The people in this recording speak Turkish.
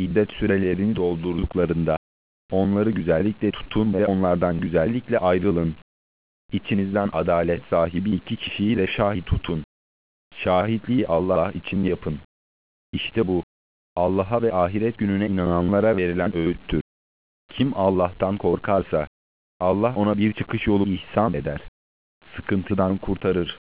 iddet sürelerini doldurduklarında, onları güzellikle tutun ve onlardan güzellikle ayrılın. İçinizden adalet sahibi 2 kişiyi de şahit tutun. Şahitliği Allah için yapın. İşte bu, Allah'a ve ahiret gününe inananlara verilen öğüttür. Kim Allah'tan korkarsa, Allah ona bir çıkış yolu ihsan eder. Sıkıntıdan kurtarır.